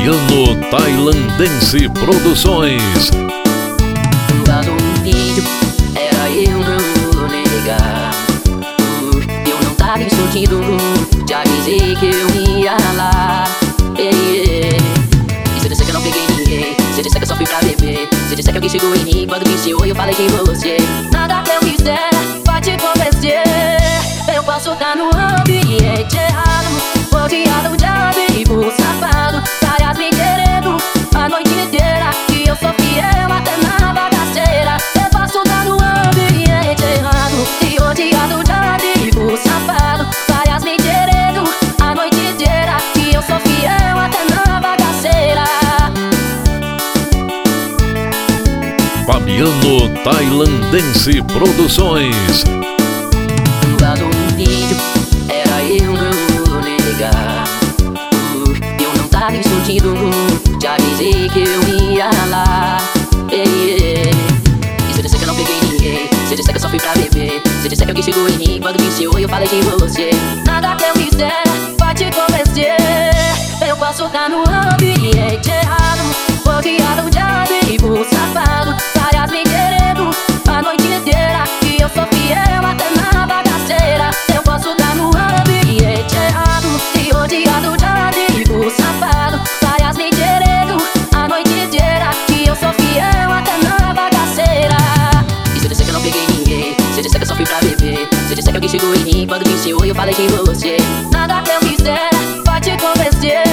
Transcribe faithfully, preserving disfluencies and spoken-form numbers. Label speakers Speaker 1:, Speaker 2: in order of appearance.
Speaker 1: Fabiano Tailandense Produções.
Speaker 2: Mandado um vídeo, era eu não vou negar. Eu não tava escondido, te avisei que eu ia lá. Ei, ei. E se disser que eu não peguei ninguém, se disser que eu só fui pra beber, se disser que alguém chegou em mim quando disse oi, eu falei de você. Nada que eu quiser vai te convencer. Eu posso estar no ambiente errado, rodeado de amigo safado, várias me querendo a noite inteira, que eu sou fiel até na bagaceira. Eu posso estar no ambiente errado e rodeado de amigo safado, várias me querendo a noite inteira, que eu sou fiel até na bagaceira.
Speaker 1: Fabiano Tailandense Produções.
Speaker 2: Mandado um vídeo, era eu não vou negar. Eu não tava escondido, te avisei que eu ia lá. Ei, ei. E se disser que eu não peguei ninguém, se disser que eu só fui pra beber, se disser que alguém chegou em mim quando disse oi, eu falei de você. Nada que eu quiser vai te convencer. Eu posso estar no ambiente errado, rodeado de amigo safado, várias me querendo a noite inteira, que eu sou fiel até na bagaceira. Eu posso estar no ambiente errado e rodeado de amigo safado, várias me querendo a noite inteira, que eu sou fiel até na bagaceira. E se disser que eu não peguei ninguém, se disser que eu só fui pra beber, se disser que alguém chegou em mim quando disse oi, eu falei de você. Nada que eu quiser vai te convencer.